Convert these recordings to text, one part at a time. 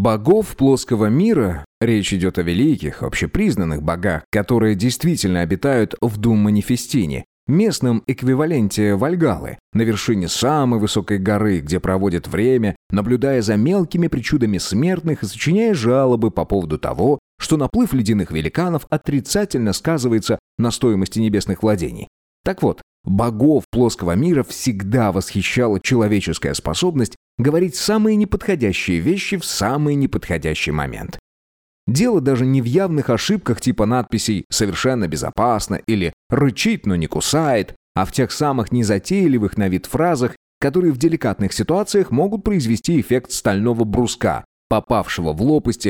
Богов плоского мира, речь идет о великих, общепризнанных богах, которые действительно обитают в Дум-Манифестине, местном эквиваленте Вальгаллы, на вершине самой высокой горы, где проводят время, наблюдая за мелкими причудами смертных и сочиняя жалобы по поводу того, что наплыв ледяных великанов отрицательно сказывается на стоимости небесных владений. Так вот, богов плоского мира всегда восхищала человеческая способность говорить самые неподходящие вещи в самый неподходящий момент. Дело даже не в явных ошибках типа надписей «совершенно безопасно» или «рычит, но не кусает», а в тех самых незатейливых на вид фразах, которые в деликатных ситуациях могут произвести эффект стального бруска, попавшего в лопасти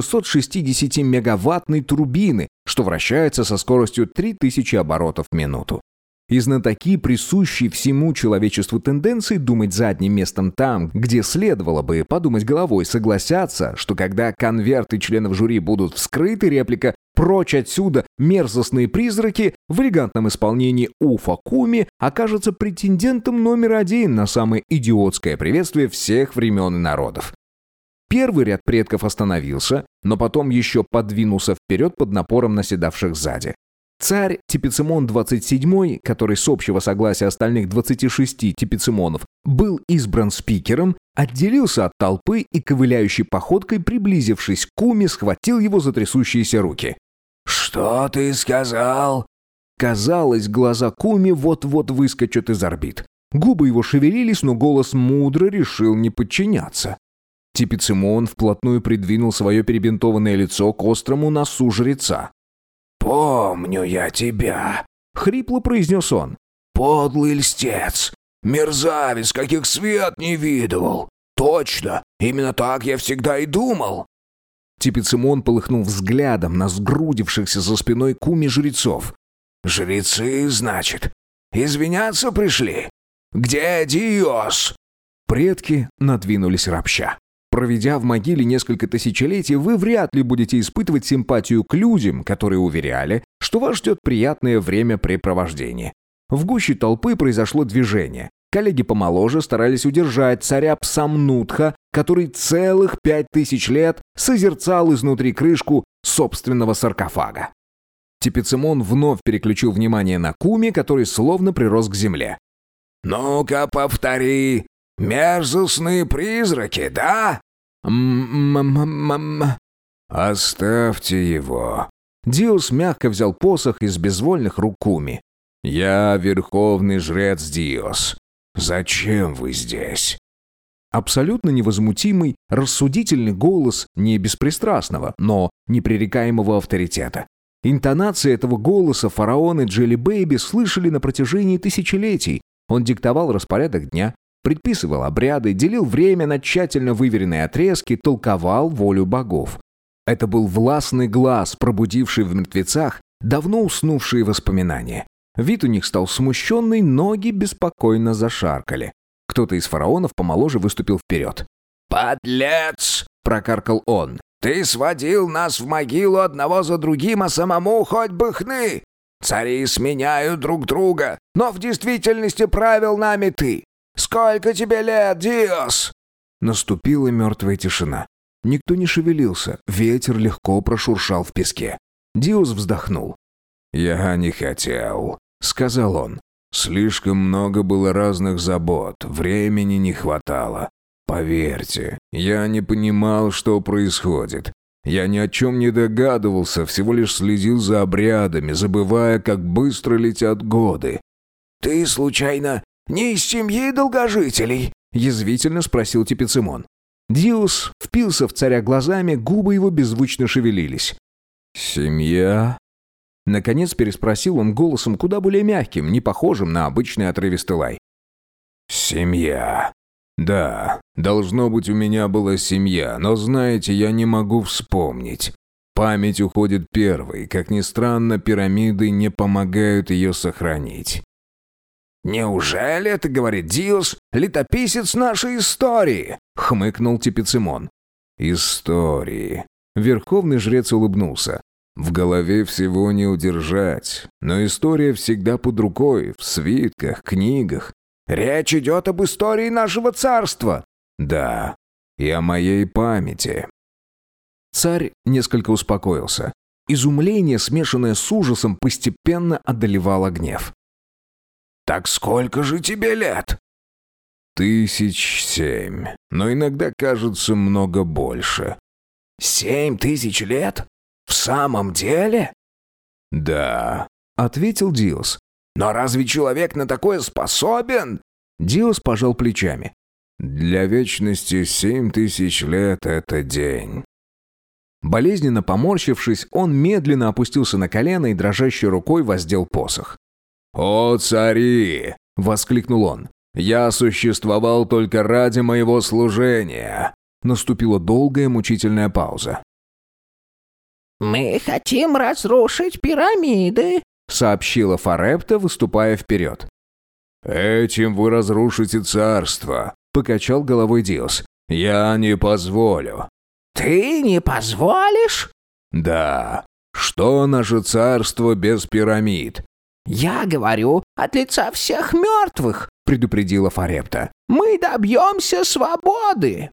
660-мегаваттной турбины, что вращается со скоростью 3000 оборотов в минуту. И знатоки присущие всему человечеству тенденции думать задним местом там, где следовало бы подумать головой, согласятся, что когда конверты членов жюри будут вскрыты, реплика «Прочь отсюда, мерзостные призраки» в элегантном исполнении Уфа Куми окажется претендентом номер 1 на самое идиотское приветствие всех времен и народов. Первый ряд предков остановился, но потом еще подвинулся вперед под напором наседавших сзади. Царь Типицимон XXVII, который с общего согласия остальных 26 Типицимонов был избран спикером, отделился от толпы и ковыляющей походкой, приблизившись к Куми, схватил его за трясущиеся руки. «Что ты сказал?» Казалось, глаза Куми вот-вот выскочат из орбит. Губы его шевелились, но голос мудро решил не подчиняться. Типицимон вплотную придвинул свое перебинтованное лицо к острому носу жреца. «Помню я тебя», — хрипло произнес он. «Подлый льстец, мерзавец, каких свет не видывал. Точно, именно так я всегда и думал». Типицимон полыхнул взглядом на сгрудившихся за спиной Куми жрецов. «Жрецы, значит, извиняться пришли? Где Диос?» Предки надвинулись ропща. Проведя в могиле несколько тысячелетий, вы вряд ли будете испытывать симпатию к людям, которые уверяли, что вас ждет приятное времяпрепровождение. В гуще толпы произошло движение. Коллеги помоложе старались удержать царя Псамнутха, который целых 5000 лет созерцал изнутри крышку собственного саркофага. Типицимон вновь переключил внимание на Куми, который словно прирос к земле. «Ну-ка, повтори. Мерзостные призраки, да?» «Оставьте его». Диос мягко взял посох из безвольных рук Куми. «Я верховный жрец Диос. Зачем вы здесь?» Абсолютно невозмутимый, рассудительный голос не беспристрастного, но непререкаемого авторитета. Интонации этого голоса фараон и Джелли Бэйби слышали на протяжении тысячелетий. Он диктовал распорядок дня, предписывал обряды, делил время на тщательно выверенные отрезки, толковал волю богов. Это был властный глас, пробудивший в мертвецах давно уснувшие воспоминания. Вид у них стал смущенный, ноги беспокойно зашаркали. Кто-то из фараонов помоложе выступил вперед. «Подлец!» — прокаркал он. «Ты сводил нас в могилу одного за другим, а самому хоть бы хны! Цари сменяют друг друга, но в действительности правил нами ты! Сколько тебе лет, Диос?» Наступила мертвая тишина. Никто не шевелился, ветер легко прошуршал в песке. Диос вздохнул. «Я не хотел», — сказал он. «Слишком много было разных забот, времени не хватало. Поверьте, я не понимал, что происходит. Я ни о чем не догадывался, всего лишь следил за обрядами, забывая, как быстро летят годы». «Ты, случайно, не из семьи долгожителей?» — язвительно спросил Типицимон. Диос впился в царя глазами, губы его беззвучно шевелились. «Семья?» Наконец переспросил он голосом куда более мягким, не похожим на обычный отрывистый лай. «Семья. Да, должно быть, у меня была семья, но, знаете, я не могу вспомнить. Память уходит первой, как ни странно, пирамиды не помогают ее сохранить». «Неужели это, говорит Диос, летописец нашей истории?» — хмыкнул Типицимон. «Истории». Верховный жрец улыбнулся. «В голове всего не удержать, но история всегда под рукой, в свитках, книгах». «Речь идет об истории нашего царства». «Да, и о моей памяти». Царь несколько успокоился. Изумление, смешанное с ужасом, постепенно одолевало гнев. «Так сколько же тебе лет?» 1007, но иногда кажется много больше». 7000 лет? В самом деле?» «Да», — ответил Диос. «Но разве человек на такое способен?» Диос пожал плечами. «Для вечности 7000 лет — это день». Болезненно поморщившись, он медленно опустился на колено и дрожащей рукой воздел посох. «О, цари!» — воскликнул он. «Я существовал только ради моего служения». Наступила долгая мучительная пауза. «Мы хотим разрушить пирамиды», — сообщила Фарепта, выступая вперед. «Этим вы разрушите царство», — покачал головой Диос. «Я не позволю». «Ты не позволишь?» «Да. Что наше царство без пирамид?» «Я говорю от лица всех мертвых», — предупредила Фарепта. «Мы добьемся свободы».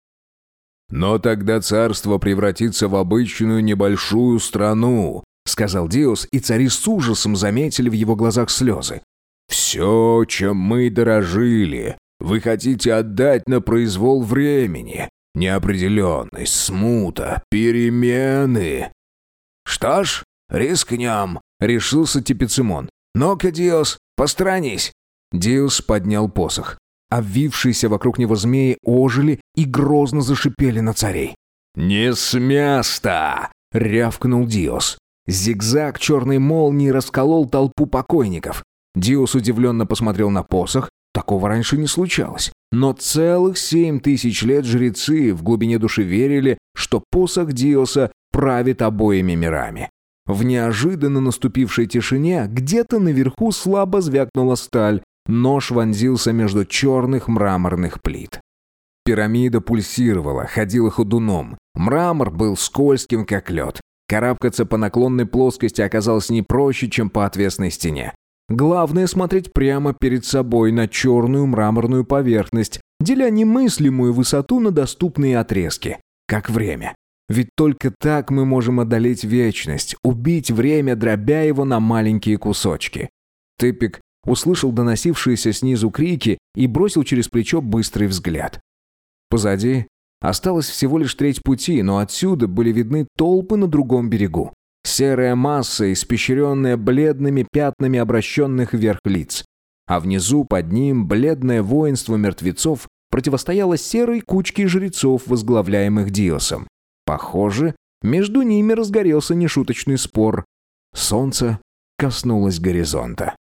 «Но тогда царство превратится в обычную небольшую страну», — сказал Диос, и цари с ужасом заметили в его глазах слезы. «Все, чем мы дорожили, вы хотите отдать на произвол времени. Неопределенность, смута, перемены». «Что ж, рискнем», — решился Типицимон. «Ну-ка, Диос, посторонись». Диос поднял посох. Обвившиеся вокруг него змеи ожили и грозно зашипели на царей. «Не с места!» — рявкнул Диос. Зигзаг черной молнии расколол толпу покойников. Диос удивленно посмотрел на посох. Такого раньше не случалось. Но целых 7000 лет жрецы в глубине души верили, что посох Диоса правит обоими мирами. В неожиданно наступившей тишине где-то наверху слабо звякнула сталь. Нож вонзился между черных мраморных плит. Пирамида пульсировала, ходила ходуном. Мрамор был скользким, как лед. Карабкаться по наклонной плоскости оказалось не проще, чем по отвесной стене. Главное смотреть прямо перед собой на черную мраморную поверхность, деля немыслимую высоту на доступные отрезки, как время. Ведь только так мы можем одолеть вечность, убить время, дробя его на маленькие кусочки. Тыпик услышал доносившиеся снизу крики и бросил через плечо быстрый взгляд. Позади осталось всего лишь треть пути, но отсюда были видны толпы на другом берегу. Серая масса, испещренная бледными пятнами обращенных вверх лиц. А внизу под ним бледное воинство мертвецов противостояло серой кучке жрецов, возглавляемых Диосом. Похоже, между ними разгорелся нешуточный спор. Солнце коснулось горизонта.